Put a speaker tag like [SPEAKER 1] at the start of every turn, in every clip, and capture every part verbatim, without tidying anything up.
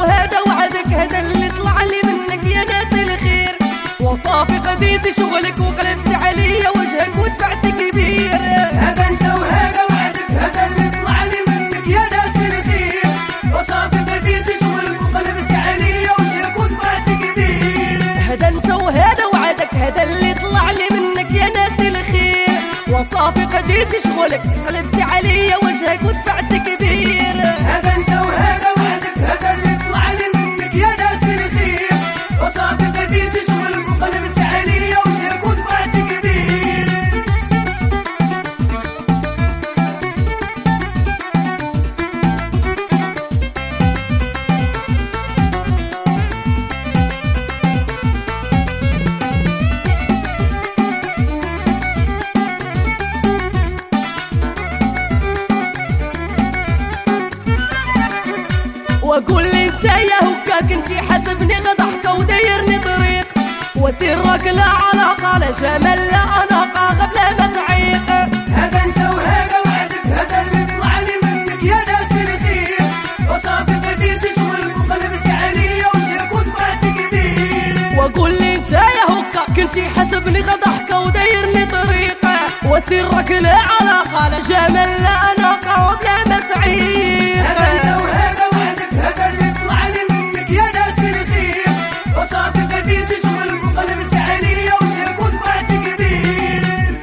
[SPEAKER 1] وهذا وعدك، هذا اللي طلع لي منك يا ناس الخير. وصافي قضيتي شغلك وقلبت عليا وجهك ودفعت كبير.
[SPEAKER 2] هذا انت وهذا وعدك، هذا اللي طلع لي منك يا ناس الخير. وصافي قضيتي شغلك وقلبت عليا وجهك ودفعت كبير.
[SPEAKER 1] هذا انت وهذا وعدك، هذا اللي طلع لي منك يا ناس الخير. وصافي قضيتي شغلك قلبتي عليا وجهك ودفعت كبير.
[SPEAKER 2] هذا انت وهذا وعدك، هذا اللي طلع لي منك يا ناس الخير. وصافي قضيتي شغلك وقلبتي عليا وجهك ودفعت كبير.
[SPEAKER 1] واقول لي انت يا هكاك انتي حسبني غضحكه ودايرني طريق. وسرك لا علاقه لا جمال لا اناقه قبل ما تعيق.
[SPEAKER 2] هذا انت وهذا وعدك، هذا اللي طلع لي منك يا ناس الخير. وصافي قضيتي شغلك وقلبتي عليا وجهك ودفعت كبير.
[SPEAKER 1] واقول لي انت يا هكاك انتي حسبني غضحكه ودايرني طريق. وسرك لا علاقه لا جمال لا اناقه قبل ما تعيق.
[SPEAKER 2] هذا انت وهذا وعدك، هذا اللي طلع لي منك يا ناس الخير. وصافي قضيتي شغلك وقلبتي عليا وجهك ودفعت كبير.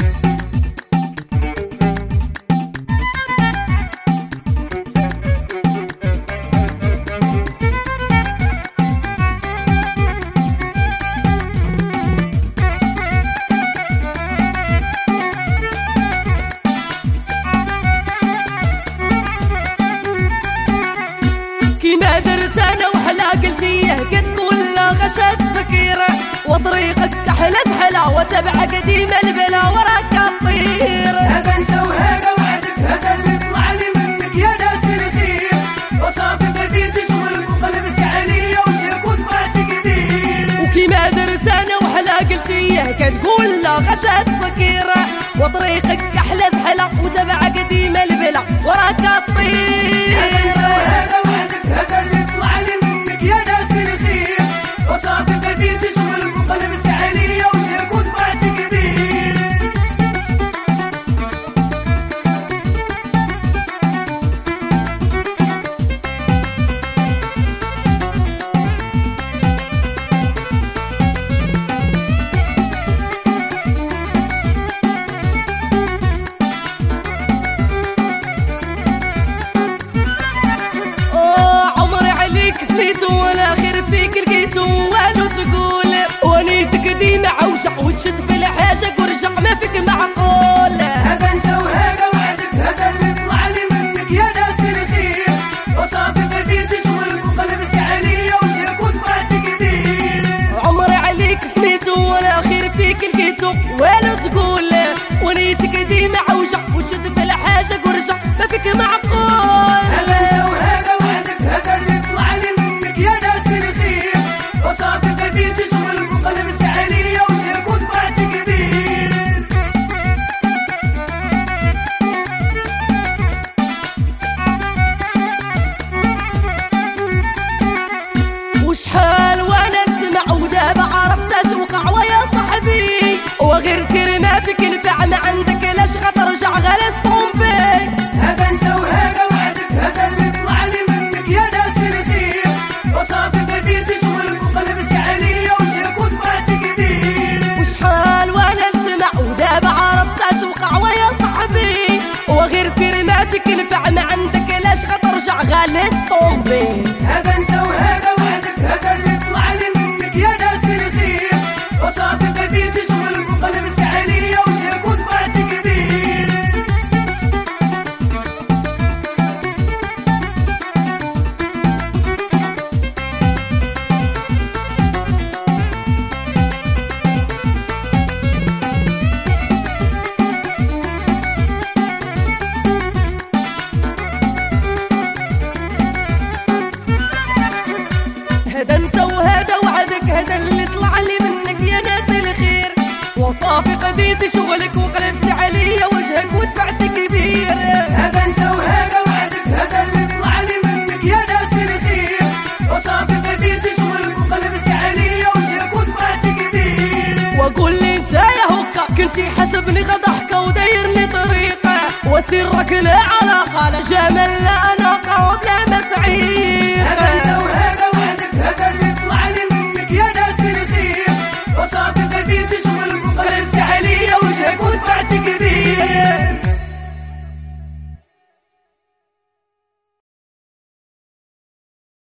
[SPEAKER 1] كيما درت انا وحلا قلتيه قد كل غشات سكيره. وطريقك احلى سحله وتبع قديمه البلا وراك الطير.
[SPEAKER 2] هذا انت وهذا وعدك، هذا اللي طلع لي منك يا ناس الخير. وصافي قضيتي شغلك وقلبتي عليا وجهك ودفعت كبير.
[SPEAKER 1] وكيما درت انا وحلا قلتيه كتقول لا غشات سكيره. وطريقك احلى سحله وتبع قديمه البلا وراك الطير.
[SPEAKER 2] هذا انت وهذا وعدك، هذا اللي طلع لي منك يا ناس الخير. وصافي قضيتي شغلك وقلبتي عليا وجهك ودفعت كبير.
[SPEAKER 1] فنيتو والاخر فيك لقيتو والو تقول. ونيتك ديما عوجع وتشد في الحاجه ورجع ما فيك معقول.
[SPEAKER 2] هذا انت وهذا وعدك، هذا اللي طلع لي منك يا ناس الخير. وصافي قضيتي شغلك وقلبتي عليا وجهك ودفعت كبير.
[SPEAKER 1] عمري عليك فنيتو والاخر فيك لقيتو والو تقول. ونيتك ديما عوجع وتشد في الحاجه ورجع ما فيك معقول.
[SPEAKER 2] هذا انت وهذا وعدك، هذا اللي طلع لي منك يا ناس الخير. وصافي قضيتي شغلك وقلبتي عليا وجهك ودفعت كبير.
[SPEAKER 1] وشحال وانا نسمع ودابا عرفت اش وقع ويا صاحبي. وغير سير ما فيك نفع ما عندك لاش غترجع غلاس طومبي.
[SPEAKER 2] هذا انت وهذا وعدك، هذا اللي طلع لي منك يا ناس الخير. وصافي قضيتي شغلك وقلبتي عليا وجهك ودفعت كبير.
[SPEAKER 1] وشحال وانا نسمع ودابا عرفت اش وقع ويا صاحبي. وغير سير ما فيك نفع ما عندك لاش غترجع غلاس طومبي.
[SPEAKER 2] هذا انت وهذا وعدك، هذا اللي طلع لي منك يا ناس الخير. وصافي قضيتي شغلك وقلبتي عليا وجهك ودفعت كبير.
[SPEAKER 1] هذا انت وهذا وعدك، هذا اللي طلع لي منك يا ناس الخير. وصافي قضيتي شغلك وقلبتي عليا وجهك ودفعت كبير.
[SPEAKER 2] هذا انت وهذا وعدك، هذا اللي طلع لي منك يا ناس الخير. وصافي
[SPEAKER 1] انتي حسبني غضحكة ودايرني طريقة وسرك لا علاقة لا جمال لا اناقة وبلا ما تعيق.
[SPEAKER 2] هذا انت وهذا وحدك هذا اللي طلع لي منك يا ناس الخير وصافي بديتي شغلك وقلبتي عليا وجهك ودفعتي كبير.